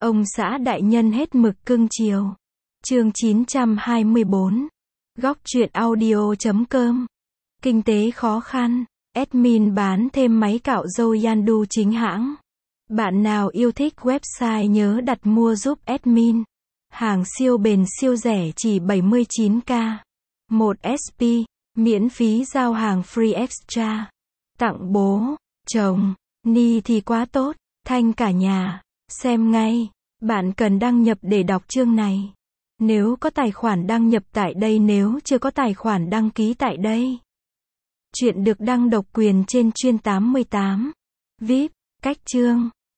Ông xã đại nhân hết mực cưng chiều. Chương 924. Góc truyện audio.com. Kinh tế khó khăn. Admin bán thêm máy cạo râu Yandu chính hãng. Bạn nào yêu thích website nhớ đặt mua giúp admin. Hàng siêu bền siêu rẻ chỉ 79k. 1 SP. Miễn phí giao hàng free extra. Tặng bố, chồng, ni thì quá tốt. Thanh cả nhà. Xem ngay. Bạn cần đăng nhập để đọc chương này. Nếu có tài khoản đăng nhập tại đây, nếu chưa có tài khoản đăng ký tại đây. Chuyện được đăng độc quyền trên chuyên 88. VIP. Cách chương.